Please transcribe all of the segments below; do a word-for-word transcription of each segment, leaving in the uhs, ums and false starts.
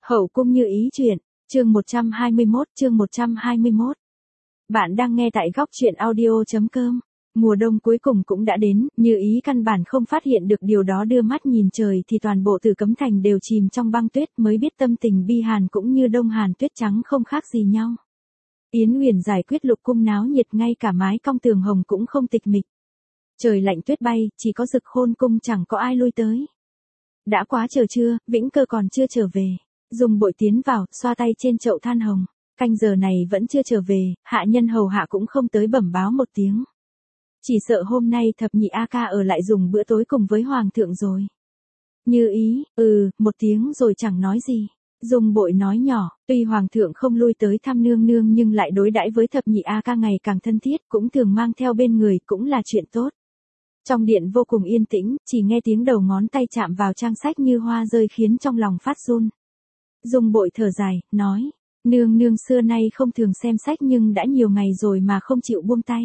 Hậu cung Như Ý truyện, chương một trăm hai mươi mốt, chương một trăm hai mươi mốt. Bạn đang nghe tại góc truyện audio.com. Mùa đông cuối cùng cũng đã đến, Như Ý căn bản không phát hiện được điều đó, đưa mắt nhìn trời thì toàn bộ Tử Cấm Thành đều chìm trong băng tuyết, mới biết tâm tình bi hàn cũng như đông hàn tuyết trắng không khác gì nhau. Yến Huyền giải quyết lục cung náo nhiệt, ngay cả mái cong tường hồng cũng không tịch mịch. Trời lạnh tuyết bay, chỉ có Dực Khôn cung chẳng có ai lui tới. Đã quá chờ trưa, Vĩnh Cơ còn chưa trở về. Dung Bội tiến vào, xoa tay trên chậu than hồng. Canh giờ này vẫn chưa trở về, hạ nhân hầu hạ cũng không tới bẩm báo một tiếng. Chỉ sợ hôm nay thập nhị A ca ở lại dùng bữa tối cùng với hoàng thượng rồi. Như Ý, ừ, một tiếng rồi chẳng nói gì. Dung Bội nói nhỏ, tuy hoàng thượng không lui tới thăm nương nương nhưng lại đối đãi với thập nhị A ca ngày càng thân thiết, cũng thường mang theo bên người, cũng là chuyện tốt. Trong điện vô cùng yên tĩnh, chỉ nghe tiếng đầu ngón tay chạm vào trang sách như hoa rơi khiến trong lòng phát run. Dung Bội thở dài, nói, nương nương xưa nay không thường xem sách nhưng đã nhiều ngày rồi mà không chịu buông tay.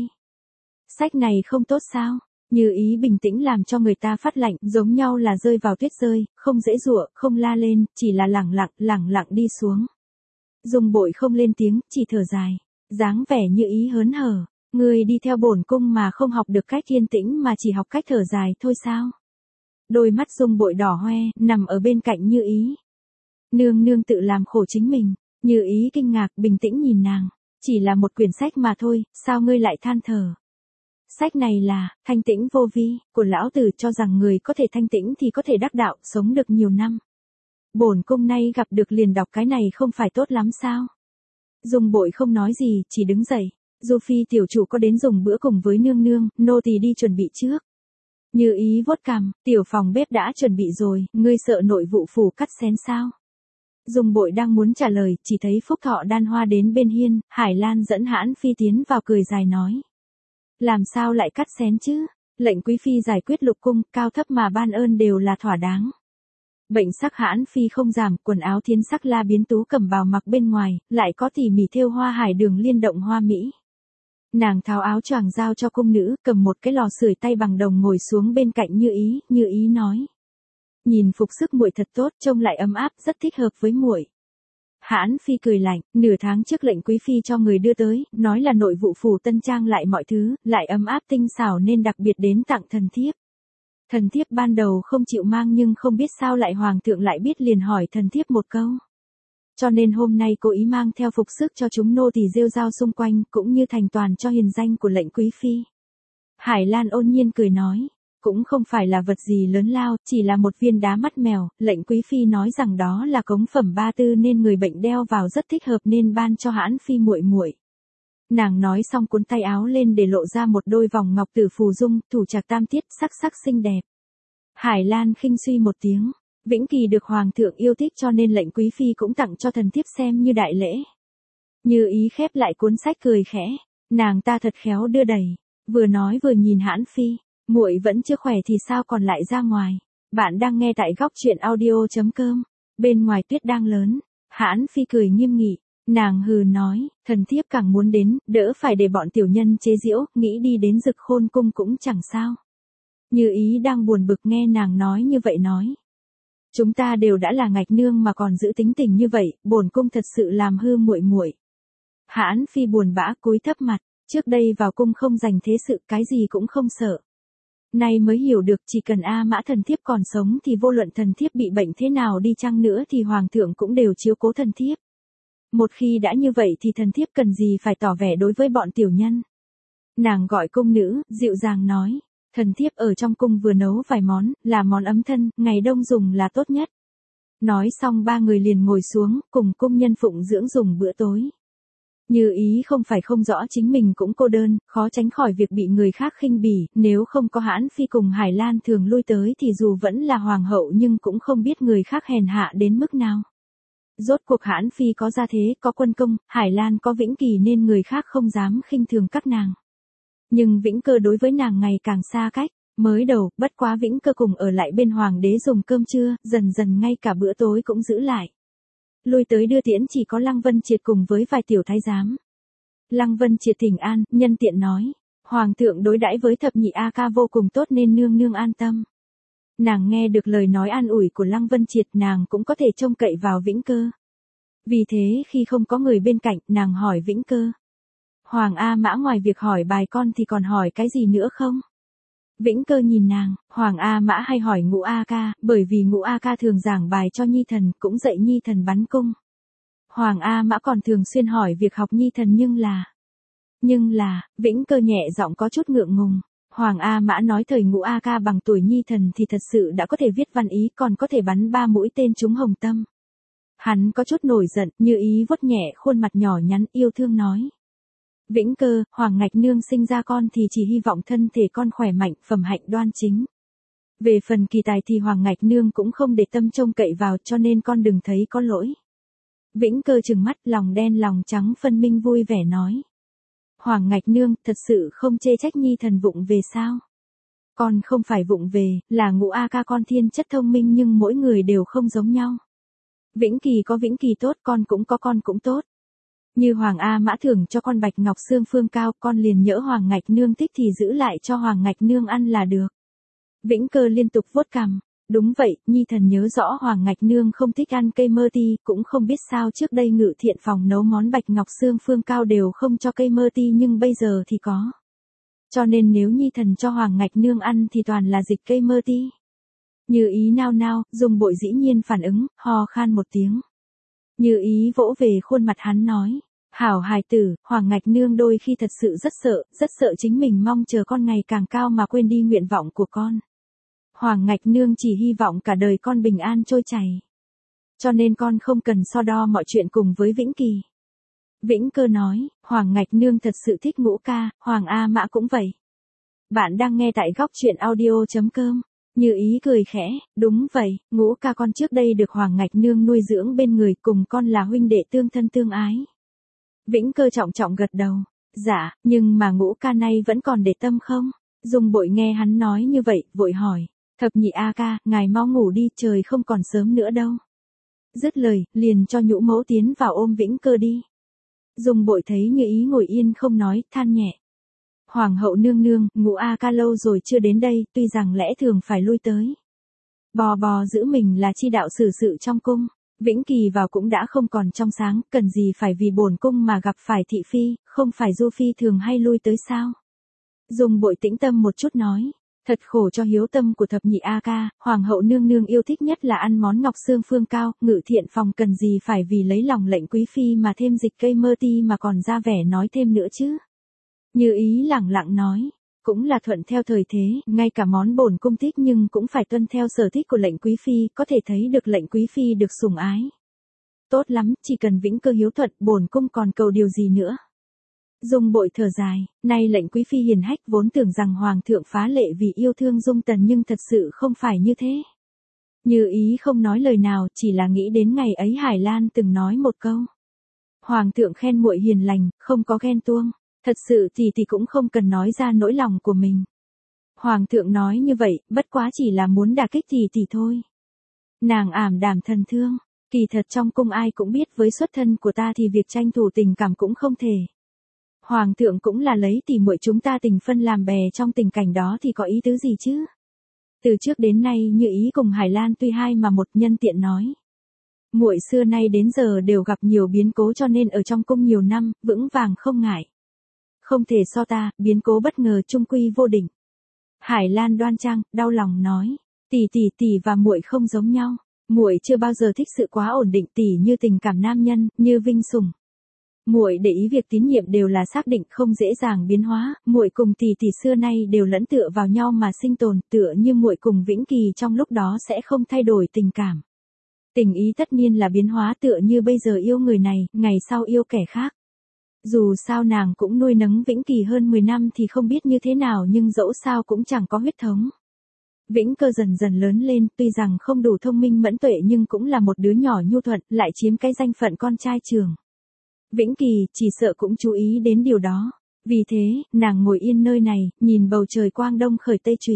Sách này không tốt sao? Như Ý bình tĩnh làm cho người ta phát lạnh, giống nhau là rơi vào tuyết rơi, không dễ dụa, không la lên, chỉ là lẳng lặng, lẳng lặng đi xuống. Dung Bội không lên tiếng, chỉ thở dài, dáng vẻ Như Ý hớn hở, người đi theo bổn cung mà không học được cách yên tĩnh mà chỉ học cách thở dài thôi sao? Đôi mắt Dung Bội đỏ hoe, nằm ở bên cạnh Như Ý. Nương nương tự làm khổ chính mình. Như Ý kinh ngạc, bình tĩnh nhìn nàng. Chỉ là một quyển sách mà thôi, sao ngươi lại than thở? Sách này là Thanh Tĩnh Vô Vi của lão tử, cho rằng người có thể thanh tĩnh thì có thể đắc đạo, sống được nhiều năm. Bổn cung nay gặp được liền đọc cái này không phải tốt lắm sao? Dung Bội không nói gì, chỉ đứng dậy. Du Phi tiểu chủ có đến dùng bữa cùng với nương nương, nô tỳ đi chuẩn bị trước. Như Ý vuốt cằm, tiểu phòng bếp đã chuẩn bị rồi, ngươi sợ nội vụ phủ cắt xén sao? Dung Bội đang muốn trả lời, chỉ thấy Phúc Thọ Đan Hoa đến bên hiên, Hải Lan dẫn Hãn Phi tiến vào cười dài nói. Làm sao lại cắt xén chứ? Lệnh quý phi giải quyết lục cung, cao thấp mà ban ơn đều là thỏa đáng. Bệnh sắc Hãn Phi không giảm, quần áo thiến sắc La Biến Tú cẩm bào mặc bên ngoài, lại có tỉ mỉ thêu hoa hải đường liên động hoa mỹ. Nàng tháo áo choàng giao cho cung nữ, cầm một cái lò sưởi tay bằng đồng ngồi xuống bên cạnh Như Ý, Như Ý nói. Nhìn phục sức muội thật tốt, trông lại ấm áp, rất thích hợp với muội. Hãn Phi cười lạnh, nửa tháng trước lệnh quý phi cho người đưa tới, nói là nội vụ phủ tân trang lại mọi thứ, lại ấm áp tinh xảo nên đặc biệt đến tặng thần thiếp. Thần thiếp ban đầu không chịu mang nhưng không biết sao lại hoàng thượng lại biết, liền hỏi thần thiếp một câu. Cho nên hôm nay cố ý mang theo phục sức cho chúng nô tỳ rêu rao xung quanh, cũng như thành toàn cho hiền danh của lệnh quý phi. Hải Lan ôn nhiên cười nói. Cũng không phải là vật gì lớn lao, chỉ là một viên đá mắt mèo, lệnh quý phi nói rằng đó là cống phẩm ba tư nên người bệnh đeo vào rất thích hợp nên ban cho Hãn Phi muội muội. Nàng nói xong cuốn tay áo lên để lộ ra một đôi vòng ngọc tử phù dung, thủ trạc tam tiết, sắc sắc xinh đẹp. Hải Lan khinh suy một tiếng, Vĩnh Kỳ được hoàng thượng yêu thích cho nên lệnh quý phi cũng tặng cho thần thiếp xem như đại lễ. Như Ý khép lại cuốn sách cười khẽ, nàng ta thật khéo đưa đẩy, vừa nói vừa nhìn Hãn Phi. Muội vẫn chưa khỏe thì sao còn lại ra ngoài? Bạn đang nghe tại góc truyện audio.com. Bên ngoài tuyết đang lớn. Hãn Phi cười nghiêm nghị. Nàng hừ nói, thần thiếp càng muốn đến, đỡ phải để bọn tiểu nhân chế giễu, nghĩ đi đến Dực Khôn cung cũng chẳng sao. Như Ý đang buồn bực nghe nàng nói như vậy nói. Chúng ta đều đã là ngạch nương mà còn giữ tính tình như vậy, bổn cung thật sự làm hư muội muội. Hãn Phi buồn bã cúi thấp mặt, trước đây vào cung không dành thế sự, cái gì cũng không sợ. Nay mới hiểu được chỉ cần A Mã thần thiếp còn sống thì vô luận thần thiếp bị bệnh thế nào đi chăng nữa thì hoàng thượng cũng đều chiếu cố thần thiếp. Một khi đã như vậy thì thần thiếp cần gì phải tỏ vẻ đối với bọn tiểu nhân. Nàng gọi cung nữ, dịu dàng nói, thần thiếp ở trong cung vừa nấu vài món, là món ấm thân, ngày đông dùng là tốt nhất. Nói xong ba người liền ngồi xuống, cùng cung nhân phụng dưỡng dùng bữa tối. Như Ý không phải không rõ chính mình cũng cô đơn, khó tránh khỏi việc bị người khác khinh bỉ, nếu không có Hãn Phi cùng Hải Lan thường lui tới thì dù vẫn là hoàng hậu nhưng cũng không biết người khác hèn hạ đến mức nào. Rốt cuộc Hãn Phi có gia thế, có quân công, Hải Lan có Vĩnh Kỳ nên người khác không dám khinh thường các nàng. Nhưng Vĩnh Cơ đối với nàng ngày càng xa cách, mới đầu, bất quá Vĩnh Cơ cùng ở lại bên hoàng đế dùng cơm trưa, dần dần ngay cả bữa tối cũng giữ lại. Lui tới đưa tiễn chỉ có Lăng Vân Triệt cùng với vài tiểu thái giám. Lăng Vân Triệt thỉnh an, nhân tiện nói, hoàng thượng đối đãi với thập nhị A ca vô cùng tốt nên nương nương an tâm. Nàng nghe được lời nói an ủi của Lăng Vân Triệt, nàng cũng có thể trông cậy vào Vĩnh Cơ. Vì thế khi không có người bên cạnh, nàng hỏi Vĩnh Cơ. Hoàng A Mã ngoài việc hỏi bài con thì còn hỏi cái gì nữa không? Vĩnh Cơ nhìn nàng, Hoàng A Mã hay hỏi Ngũ A Ca, bởi vì Ngũ A Ca thường giảng bài cho Nhi Thần, cũng dạy Nhi Thần bắn cung. Hoàng A Mã còn thường xuyên hỏi việc học Nhi Thần nhưng là... Nhưng là, Vĩnh Cơ nhẹ giọng có chút ngượng ngùng. Hoàng A Mã nói thời Ngũ A Ca bằng tuổi Nhi Thần thì thật sự đã có thể viết văn ý, còn có thể bắn ba mũi tên trúng hồng tâm. Hắn có chút nổi giận, Như Ý vuốt nhẹ khuôn mặt nhỏ nhắn yêu thương nói. Vĩnh Cơ, Hoàng Ngạch Nương sinh ra con thì chỉ hy vọng thân thể con khỏe mạnh, phẩm hạnh đoan chính. Về phần kỳ tài thì Hoàng Ngạch Nương cũng không để tâm trông cậy vào, cho nên con đừng thấy có lỗi. Vĩnh Cơ trừng mắt, lòng đen lòng trắng phân minh vui vẻ nói. Hoàng Ngạch Nương, thật sự không chê trách Nhi Thần vụng về sao? Con không phải vụng về, là Ngũ A Ca con thiên chất thông minh nhưng mỗi người đều không giống nhau. Vĩnh Kỳ có Vĩnh Kỳ tốt, con cũng có con cũng tốt. Như Hoàng A Mã thưởng cho con Bạch Ngọc Xương Phương Cao, con liền nhỡ Hoàng Ngạch Nương thích thì giữ lại cho Hoàng Ngạch Nương ăn là được. Vĩnh Cơ liên tục vuốt cằm. Đúng vậy, Nhi Thần nhớ rõ Hoàng Ngạch Nương không thích ăn cây mơ ti, cũng không biết sao trước đây Ngự Thiện phòng nấu món Bạch Ngọc Xương Phương Cao đều không cho cây mơ ti nhưng bây giờ thì có. Cho nên nếu Nhi Thần cho Hoàng Ngạch Nương ăn thì toàn là dịch cây mơ ti. Như Ý nao nao, Dung Bội dĩ nhiên phản ứng, ho khan một tiếng. Như Ý vỗ về khuôn mặt hắn nói. Hảo hài tử, Hoàng Ngạch Nương đôi khi thật sự rất sợ, rất sợ chính mình mong chờ con ngày càng cao mà quên đi nguyện vọng của con. Hoàng Ngạch Nương chỉ hy vọng cả đời con bình an trôi chảy. Cho nên con không cần so đo mọi chuyện cùng với Vĩnh Kỳ. Vĩnh Cơ nói, Hoàng Ngạch Nương thật sự thích Ngũ Ca, Hoàng A Mã cũng vậy. Bạn đang nghe tại góc truyện audio chấm com. Như Ý cười khẽ, đúng vậy, Ngũ Ca con trước đây được Hoàng Ngạch Nương nuôi dưỡng bên người, cùng con là huynh đệ tương thân tương ái. Vĩnh Cơ trọng trọng gật đầu. Dạ, nhưng mà Ngũ Ca nay vẫn còn để tâm không? Dung Bội nghe hắn nói như vậy, vội hỏi. Thập nhị A Ca, ngài mau ngủ đi, trời không còn sớm nữa đâu. Dứt lời, liền cho Nhũ Mẫu tiến vào ôm Vĩnh Cơ đi. Dung Bội thấy Như Ý ngồi yên không nói, than nhẹ. Hoàng hậu nương nương, Ngũ A Ca lâu rồi chưa đến đây, tuy rằng lẽ thường phải lui tới. Bò bò giữ mình là chi đạo xử sự trong cung. Vĩnh Kỳ vào cũng đã không còn trong sáng, cần gì phải vì bổn cung mà gặp phải thị phi, không phải Du Phi thường hay lui tới sao? Dung Bội tĩnh tâm một chút nói. Thật khổ cho hiếu tâm của thập nhị A Ca, Hoàng hậu nương nương yêu thích nhất là ăn món Ngọc Xương Phương Cao, Ngự Thiện phòng cần gì phải vì lấy lòng lệnh quý phi mà thêm dịch cây mơ ti mà còn ra vẻ nói thêm nữa chứ. Như Ý lẳng lặng nói, cũng là thuận theo thời thế, ngay cả món bổn cung thích nhưng cũng phải tuân theo sở thích của lệnh quý phi, có thể thấy được lệnh quý phi được sủng ái. Tốt lắm, chỉ cần Vĩnh Cơ hiếu thuận, bổn cung còn cầu điều gì nữa. Dung Bội thở dài, nay lệnh quý phi hiền hách vốn tưởng rằng Hoàng thượng phá lệ vì yêu thương Dung Tần nhưng thật sự không phải như thế. Như Ý không nói lời nào, chỉ là nghĩ đến ngày ấy Hải Lan từng nói một câu. Hoàng thượng khen muội hiền lành, không có ghen tuông. Thật sự thì thì cũng không cần nói ra nỗi lòng của mình. Hoàng thượng nói như vậy, bất quá chỉ là muốn đả kích thì thì thôi. Nàng ảm đạm thần thương, kỳ thật trong cung ai cũng biết với xuất thân của ta thì việc tranh thủ tình cảm cũng không thể. Hoàng thượng cũng là lấy tỉ muội chúng ta tình phân làm bè trong tình cảnh đó thì có ý tứ gì chứ? Từ trước đến nay Như Ý cùng Hải Lan tuy hai mà một, nhân tiện nói. Muội xưa nay đến giờ đều gặp nhiều biến cố cho nên ở trong cung nhiều năm, vững vàng không ngại. Không thể so ta, biến cố bất ngờ trung quy vô định. Hải Lan đoan trang, đau lòng nói, tỷ tỷ tỷ và muội không giống nhau, muội chưa bao giờ thích sự quá ổn định tỷ như tình cảm nam nhân, như vinh sủng. Muội để ý việc tín nhiệm đều là xác định không dễ dàng biến hóa, muội cùng tỷ tỷ xưa nay đều lẫn tựa vào nhau mà sinh tồn, tựa như muội cùng Vĩnh Kỳ trong lúc đó sẽ không thay đổi tình cảm. Tình ý tất nhiên là biến hóa tựa như bây giờ yêu người này, ngày sau yêu kẻ khác. Dù sao nàng cũng nuôi nấng Vĩnh Kỳ hơn mười năm thì không biết như thế nào nhưng dẫu sao cũng chẳng có huyết thống. Vĩnh Cơ dần dần lớn lên, tuy rằng không đủ thông minh mẫn tuệ nhưng cũng là một đứa nhỏ nhu thuận, lại chiếm cái danh phận con trai trưởng. Vĩnh Kỳ chỉ sợ cũng chú ý đến điều đó. Vì thế, nàng ngồi yên nơi này, nhìn bầu trời quang đông khởi tây trụy.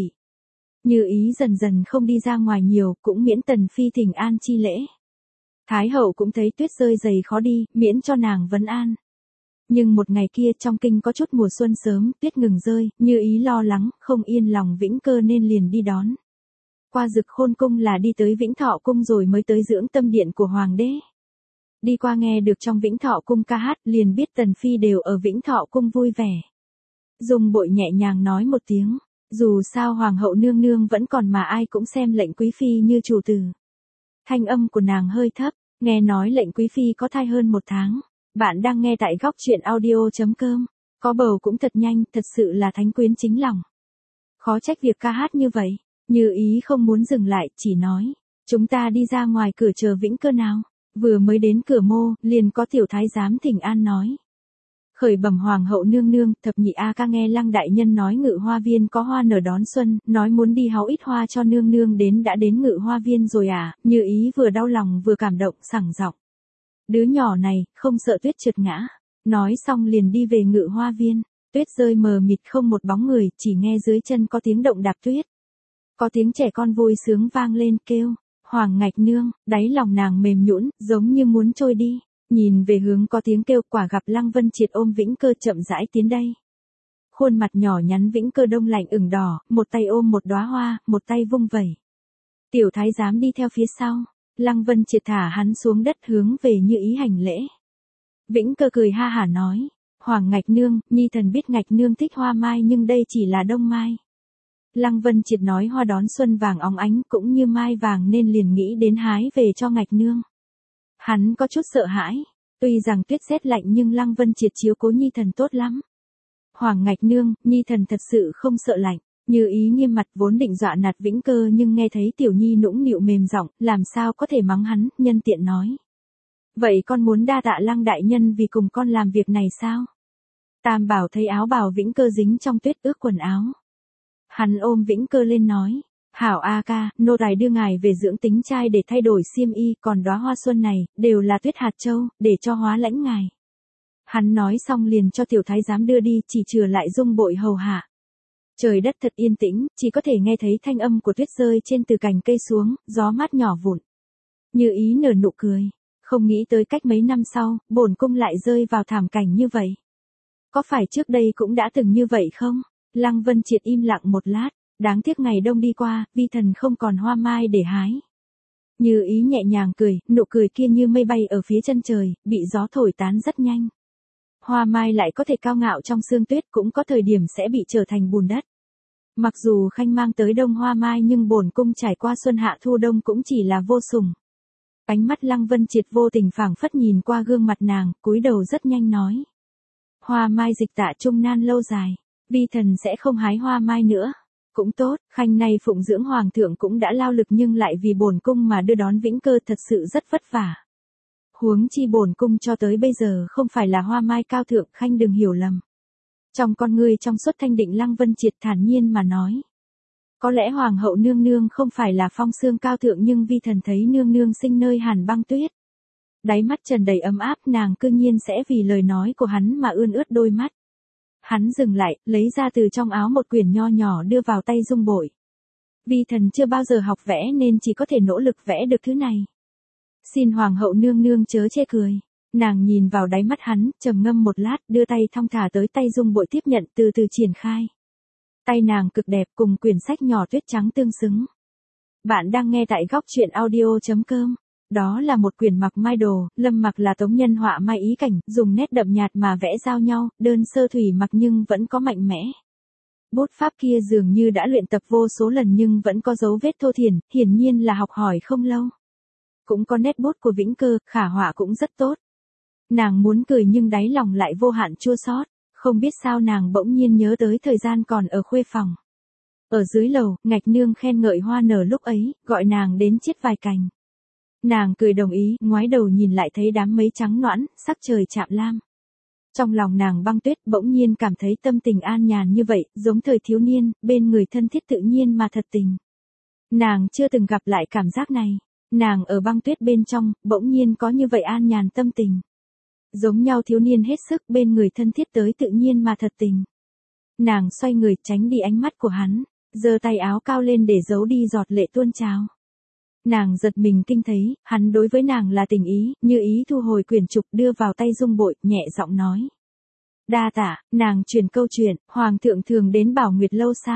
Như Ý dần dần không đi ra ngoài nhiều, cũng miễn Tần Phi thỉnh an chi lễ. Thái hậu cũng thấy tuyết rơi dày khó đi, miễn cho nàng vấn an. Nhưng một ngày kia trong kinh có chút mùa xuân sớm, tuyết ngừng rơi, Như Ý lo lắng, không yên lòng Vĩnh Cơ nên liền đi đón. qua Dực Khôn cung là đi tới Vĩnh Thọ cung rồi mới tới dưỡng tâm điện của hoàng đế. Đi qua nghe được trong Vĩnh Thọ cung ca hát, liền biết Tần Phi đều ở Vĩnh Thọ cung vui vẻ. Dung Bội nhẹ nhàng nói một tiếng, dù sao hoàng hậu nương nương vẫn còn mà ai cũng xem lệnh quý phi như chủ tử. Thanh âm của nàng hơi thấp, nghe nói lệnh quý phi có thai hơn một tháng. Bạn đang nghe tại góc truyện audio.com. Có bầu cũng thật nhanh, thật sự là thánh quyến chính lòng. Khó trách việc ca hát như vậy. Như ý không muốn dừng lại, chỉ nói, chúng ta đi ra ngoài cửa chờ Vĩnh Cơ nào. Vừa mới đến cửa mô, liền có tiểu thái giám thỉnh an nói. Khởi bẩm hoàng hậu nương nương, thập nhị A ca nghe Lăng đại nhân nói Ngự Hoa viên có hoa nở đón xuân, nói muốn đi hái ít hoa cho nương nương đến đã đến Ngự Hoa viên rồi à, Như ý vừa đau lòng vừa cảm động sảng giọng. Đứa nhỏ này, không sợ tuyết trượt ngã. Nói xong liền đi về Ngự Hoa viên, tuyết rơi mờ mịt không một bóng người, chỉ nghe dưới chân có tiếng động đạp tuyết. Có tiếng trẻ con vui sướng vang lên kêu, Hoàng Ngạch nương, đáy lòng nàng mềm nhũn, giống như muốn trôi đi. Nhìn về hướng có tiếng kêu, quả gặp Lăng Vân Triệt ôm Vĩnh Cơ chậm rãi tiến đây. Khuôn mặt nhỏ nhắn Vĩnh Cơ đông lạnh ửng đỏ, một tay ôm một đóa hoa, một tay vung vẩy. Tiểu thái giám đi theo phía sau, Lăng Vân Triệt thả hắn xuống đất hướng về Như ý hành lễ. Vĩnh Cơ cười ha hả nói, Hoàng Ngạch nương, nhi thần biết Ngạch nương thích hoa mai nhưng đây chỉ là đông mai. Lăng Vân Triệt nói hoa đón xuân vàng óng ánh cũng như mai vàng nên liền nghĩ đến hái về cho Ngạch nương. Hắn có chút sợ hãi, tuy rằng tuyết rét lạnh nhưng Lăng Vân Triệt chiếu cố nhi thần tốt lắm. Hoàng Ngạch nương, nhi thần thật sự không sợ lạnh. Như ý nghiêm mặt vốn định dọa nạt Vĩnh Cơ nhưng nghe thấy tiểu nhi nũng nịu mềm giọng, làm sao có thể mắng hắn, nhân tiện nói. Vậy con muốn đa tạ Lăng đại nhân vì cùng con làm việc này sao? Tam Bảo thấy áo bào Vĩnh Cơ dính trong tuyết ướt quần áo. Hắn ôm Vĩnh Cơ lên nói, hảo A ca, nô tài đưa ngài về dưỡng tính trai để thay đổi xiêm y, còn đóa hoa xuân này, đều là tuyết hạt châu, để cho hóa lãnh ngài. Hắn nói xong liền cho tiểu thái giám đưa đi, chỉ chừa lại Dung Bội hầu hạ. Trời đất thật yên tĩnh, chỉ có thể nghe thấy thanh âm của tuyết rơi trên từ cành cây xuống, gió mát nhỏ vụn. Như ý nở nụ cười, không nghĩ tới cách mấy năm sau, bổn cung lại rơi vào thảm cảnh như vậy. Có phải trước đây cũng đã từng như vậy không? Lăng Vân Triệt im lặng một lát, đáng tiếc ngày đông đi qua, vi thần không còn hoa mai để hái. Như ý nhẹ nhàng cười, nụ cười kia như mây bay ở phía chân trời, bị gió thổi tán rất nhanh. Hoa mai lại có thể cao ngạo trong sương tuyết, cũng có thời điểm sẽ bị trở thành bùn đất. Mặc dù khanh mang tới đông hoa mai nhưng bổn cung trải qua xuân hạ thu đông cũng chỉ là vô sủng. Ánh mắt Lăng Vân Triệt vô tình phảng phất nhìn qua gương mặt nàng, cúi đầu rất nhanh nói. Hoa mai dịch tạ trung nan lâu dài, vi thần sẽ không hái hoa mai nữa. Cũng tốt, khanh này phụng dưỡng hoàng thượng cũng đã lao lực nhưng lại vì bổn cung mà đưa đón Vĩnh Cơ thật sự rất vất vả. Huống chi bổn cung cho tới bây giờ không phải là hoa mai cao thượng, khanh đừng hiểu lầm. Trong con ngươi trong suốt thanh định Lăng Vân Triệt thản nhiên mà nói. Có lẽ hoàng hậu nương nương không phải là phong xương cao thượng nhưng vi thần thấy nương nương sinh nơi hàn băng tuyết. Đáy mắt tràn đầy ấm áp, nàng cương nhiên sẽ vì lời nói của hắn mà ươn ướt đôi mắt. Hắn dừng lại, lấy ra từ trong áo một quyển nho nhỏ đưa vào tay Dung Bội. Vi thần chưa bao giờ học vẽ nên chỉ có thể nỗ lực vẽ được thứ này. Xin hoàng hậu nương nương chớ chê cười. Nàng nhìn vào đáy mắt hắn, trầm ngâm một lát, đưa tay thong thả tới tay Dung Bội tiếp nhận, từ từ triển khai. Tay nàng cực đẹp cùng quyển sách nhỏ tuyết trắng tương xứng. Bạn đang nghe tại góc truyện audio.com. Đó là một quyển mặc mai đồ, Lâm Mặc là tống nhân họa mai ý cảnh, dùng nét đậm nhạt mà vẽ giao nhau, đơn sơ thủy mặc nhưng vẫn có mạnh mẽ. Bút pháp kia dường như đã luyện tập vô số lần nhưng vẫn có dấu vết thô thiển, hiển nhiên là học hỏi không lâu. Cũng có nét bút của Vĩnh Cơ, khả họa cũng rất tốt. Nàng muốn cười nhưng đáy lòng lại vô hạn chua xót, không biết sao nàng bỗng nhiên nhớ tới thời gian còn ở khuê phòng. Ở dưới lầu, Ngạch nương khen ngợi hoa nở lúc ấy, gọi nàng đến chiết vài cành. Nàng cười đồng ý, ngoái đầu nhìn lại thấy đám mây trắng nõn, sắc trời chạm lam. Trong lòng nàng băng tuyết, bỗng nhiên cảm thấy tâm tình an nhàn như vậy, giống thời thiếu niên, bên người thân thiết tự nhiên mà thật tình. Nàng chưa từng gặp lại cảm giác này, nàng ở băng tuyết bên trong, bỗng nhiên có như vậy an nhàn tâm tình. Giống nhau thiếu niên hết sức, bên người thân thiết tới tự nhiên mà thật tình. Nàng xoay người tránh đi ánh mắt của hắn, giơ tay áo cao lên để giấu đi giọt lệ tuôn trào. Nàng giật mình kinh thấy, hắn đối với nàng là tình ý, Như ý thu hồi quyển trục đưa vào tay Dung Bội, nhẹ giọng nói. Đa tạ, nàng truyền câu chuyện, hoàng thượng thường đến Bảo Nguyệt lâu sao?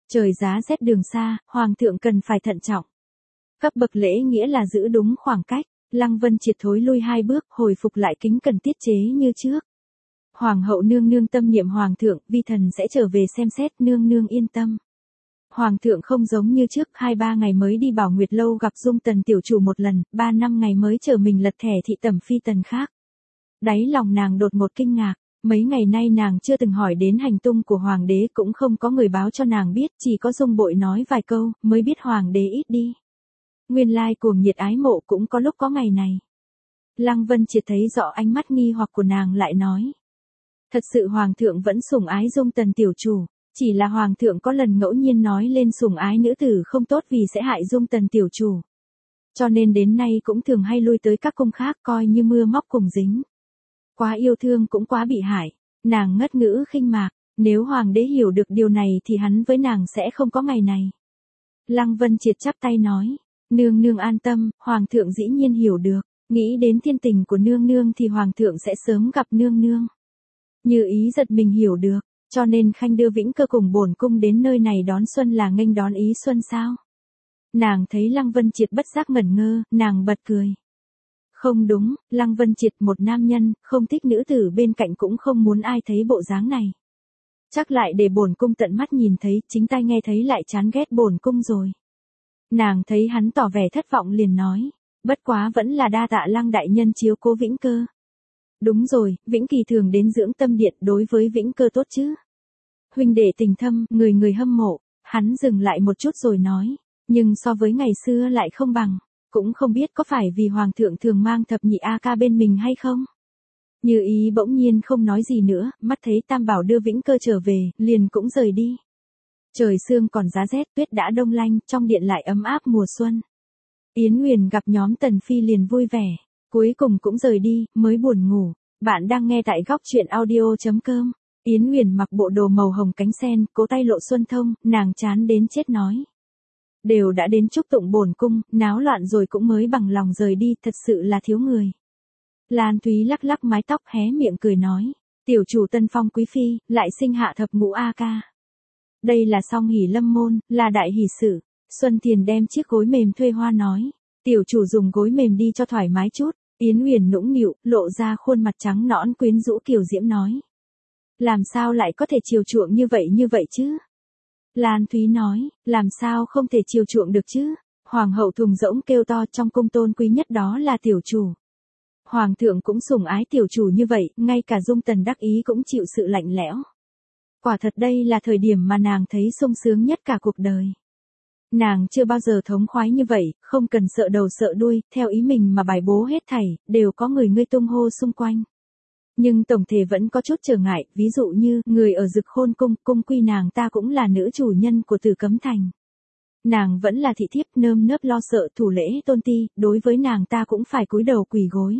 Trời giá rét đường xa, hoàng thượng cần phải thận trọng. Cấp bậc lễ nghĩa là giữ đúng khoảng cách. Lăng Vân Triệt thối lui hai bước, hồi phục lại kính cẩn tiết chế như trước. Hoàng hậu nương nương tâm niệm hoàng thượng, vi thần sẽ trở về xem xét, nương nương yên tâm. Hoàng thượng không giống như trước, hai ba ngày mới đi Bảo Nguyệt lâu gặp Dung Tần tiểu chủ một lần, ba năm ngày mới chờ mình lật thẻ thị tẩm phi tần khác. Đáy lòng nàng đột một kinh ngạc, mấy ngày nay nàng chưa từng hỏi đến hành tung của hoàng đế, cũng không có người báo cho nàng biết, chỉ có Dung Bội nói vài câu, mới biết hoàng đế ít đi. Nguyên lai cuồng nhiệt ái mộ cũng có lúc có ngày này. Lăng Vân Triệt thấy rõ ánh mắt nghi hoặc của nàng lại nói. Thật sự hoàng thượng vẫn sủng ái Dung Tần tiểu chủ, chỉ là hoàng thượng có lần ngẫu nhiên nói lên sủng ái nữ tử không tốt vì sẽ hại Dung Tần tiểu chủ. Cho nên đến nay cũng thường hay lui tới các cung khác coi như mưa móc cùng dính. Quá yêu thương cũng quá bị hại, nàng ngất ngữ khinh mạc, nếu hoàng đế hiểu được điều này thì hắn với nàng sẽ không có ngày này. Lăng Vân Triệt chắp tay nói. Nương nương an tâm, hoàng thượng dĩ nhiên hiểu được, nghĩ đến thiên tình của nương nương thì hoàng thượng sẽ sớm gặp nương nương. Như ý giật mình hiểu được, cho nên khanh đưa Vĩnh Cơ cùng bổn cung đến nơi này đón xuân là nghênh đón ý xuân sao? Nàng thấy Lăng Vân Triệt bất giác ngẩn ngơ, nàng bật cười. Không đúng, Lăng Vân Triệt một nam nhân, không thích nữ tử bên cạnh cũng không muốn ai thấy bộ dáng này. Chắc lại để bổn cung tận mắt nhìn thấy, chính tai nghe thấy lại chán ghét bổn cung rồi. Nàng thấy hắn tỏ vẻ thất vọng liền nói, bất quá vẫn là đa tạ Lăng đại nhân chiếu cố Vĩnh Cơ. Đúng rồi, Vĩnh Kỳ thường đến dưỡng tâm điện, đối với Vĩnh Cơ tốt chứ. Huynh đệ tình thâm, người người hâm mộ, hắn dừng lại một chút rồi nói, nhưng so với ngày xưa lại không bằng, cũng không biết có phải vì hoàng thượng thường mang thập nhị A ca bên mình hay không. Như ý bỗng nhiên không nói gì nữa, mắt thấy Tam Bảo đưa Vĩnh Cơ trở về, liền cũng rời đi. Trời sương còn giá rét, tuyết đã đông lanh, trong điện lại ấm áp mùa xuân. Yến Huyền gặp nhóm Tần Phi liền vui vẻ, cuối cùng cũng rời đi, mới buồn ngủ. Bạn đang nghe tại góc truyện audio chấm com. Yến Huyền mặc bộ đồ màu hồng cánh sen, cố tay lộ xuân thông, nàng chán đến chết nói. Đều đã đến chúc tụng bổn cung, náo loạn rồi cũng mới bằng lòng rời đi, thật sự là thiếu người. Lan Thúy lắc lắc mái tóc hé miệng cười nói, tiểu chủ Tân Phong quý phi, lại sinh hạ thập ngũ A ca. Đây là song hỷ lâm môn, là đại hỷ sự. Xuân Thiền đem chiếc gối mềm thuê hoa nói, tiểu chủ dùng gối mềm đi cho thoải mái chút. Yến Huyền nũng nịu, lộ ra khuôn mặt trắng nõn quyến rũ kiều diễm nói. Làm sao lại có thể chiều chuộng như vậy như vậy chứ? Lan Thúy nói, làm sao không thể chiều chuộng được chứ? Hoàng hậu thùng rỗng kêu to, trong cung tôn quý nhất đó là tiểu chủ. Hoàng thượng cũng sủng ái tiểu chủ như vậy, ngay cả Dung Tần đắc ý cũng chịu sự lạnh lẽo. Quả thật đây là thời điểm mà nàng thấy sung sướng nhất cả cuộc đời. Nàng chưa bao giờ thống khoái như vậy, không cần sợ đầu sợ đuôi, theo ý mình mà bài bố hết thảy, đều có người ngươi tung hô xung quanh. Nhưng tổng thể vẫn có chút trở ngại, ví dụ như, người ở Dực Khôn cung, cung quy nàng ta cũng là nữ chủ nhân của Tử Cấm Thành. Nàng vẫn là thị thiếp nơm nớp lo sợ thủ lễ tôn ti, đối với nàng ta cũng phải cúi đầu quỳ gối.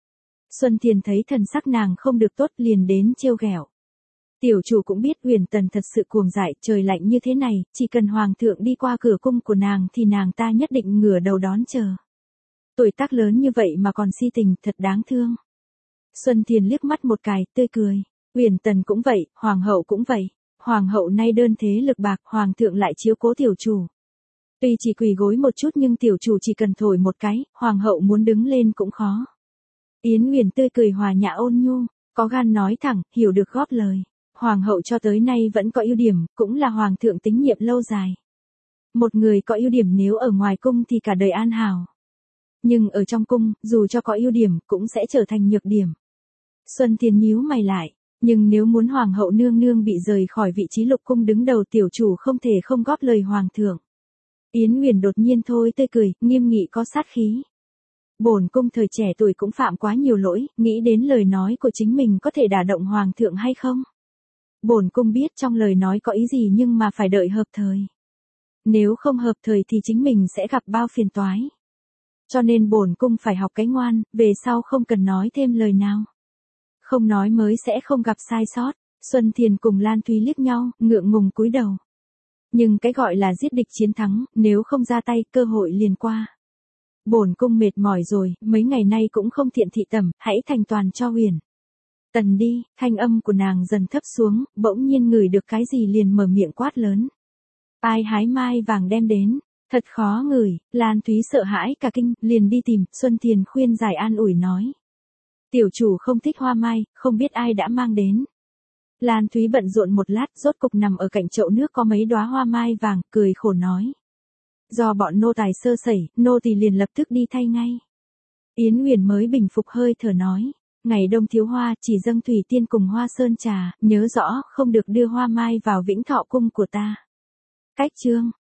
Xuân Thiền thấy thần sắc nàng không được tốt liền đến trêu ghẹo. Tiểu chủ cũng biết Huyền Tần thật sự cuồng dại, trời lạnh như thế này, chỉ cần hoàng thượng đi qua cửa cung của nàng thì nàng ta nhất định ngửa đầu đón chờ. Tuổi tác lớn như vậy mà còn si tình, thật đáng thương. Xuân Thiền liếc mắt một cái, tươi cười. Huyền Tần cũng vậy, hoàng hậu cũng vậy. Hoàng hậu nay đơn thế lực bạc, hoàng thượng lại chiếu cố tiểu chủ. Tuy chỉ quỳ gối một chút nhưng tiểu chủ chỉ cần thổi một cái, hoàng hậu muốn đứng lên cũng khó. Yến Huyền tươi cười hòa nhã ôn nhu, có gan nói thẳng, hiểu được góp lời. Hoàng hậu cho tới nay vẫn có ưu điểm, cũng là hoàng thượng tín nhiệm lâu dài. Một người có ưu điểm nếu ở ngoài cung thì cả đời an hảo. Nhưng ở trong cung, dù cho có ưu điểm, cũng sẽ trở thành nhược điểm. Xuân Thiền nhíu mày lại, nhưng nếu muốn hoàng hậu nương nương bị rời khỏi vị trí lục cung đứng đầu tiểu chủ không thể không góp lời hoàng thượng. Yến Huyền đột nhiên thôi tươi cười, nghiêm nghị có sát khí. Bổn cung thời trẻ tuổi cũng phạm quá nhiều lỗi, nghĩ đến lời nói của chính mình có thể đả động hoàng thượng hay không? Bổn cung biết trong lời nói có ý gì nhưng mà phải đợi hợp thời. Nếu không hợp thời thì chính mình sẽ gặp bao phiền toái. Cho nên bổn cung phải học cái ngoan, về sau không cần nói thêm lời nào. Không nói mới sẽ không gặp sai sót. Xuân Thiền cùng Lan Thúy liếc nhau, ngượng ngùng cúi đầu. Nhưng cái gọi là giết địch chiến thắng, nếu không ra tay, cơ hội liền qua. Bổn cung mệt mỏi rồi, mấy ngày nay cũng không tiện thị tẩm, hãy thành toàn cho Huyền Tần đi. Thanh âm của nàng dần thấp xuống, bỗng nhiên ngửi được cái gì liền mở miệng quát lớn. Ai hái mai vàng đem đến? Thật khó ngửi, Lan Thúy sợ hãi cả kinh, liền đi tìm, Xuân Thiền khuyên giải an ủi nói. Tiểu chủ không thích hoa mai, không biết ai đã mang đến. Lan Thúy bận rộn một lát, rốt cục nằm ở cạnh chậu nước có mấy đóa hoa mai vàng, cười khổ nói. Do bọn nô tài sơ sẩy, nô tỳ liền lập tức đi thay ngay. Yến Uyển mới bình phục hơi thở nói. Ngày đông thiếu hoa, chỉ dâng thủy tiên cùng hoa sơn trà, nhớ rõ, không được đưa hoa mai vào Vĩnh Thọ cung của ta. Cách chương.